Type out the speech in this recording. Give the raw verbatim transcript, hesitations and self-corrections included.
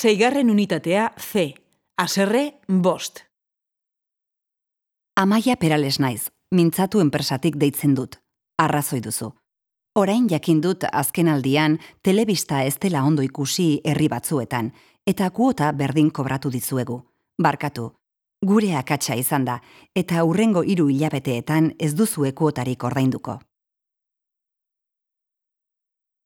Zeigarren unitatea C. Haserre bost. Amaia Perales naiz, mintzatu enpresatik deitzen dut. Arrazoi duzu. Orain jakin dut azken aldian telebista ez dela ondo ikusi herri batzuetan, eta kuota berdin kobratu dizuegu. Barkatu, gure akatsa izan da, eta hurrengo hiru hilabeteetan ez duzue kuotarik ordainduko.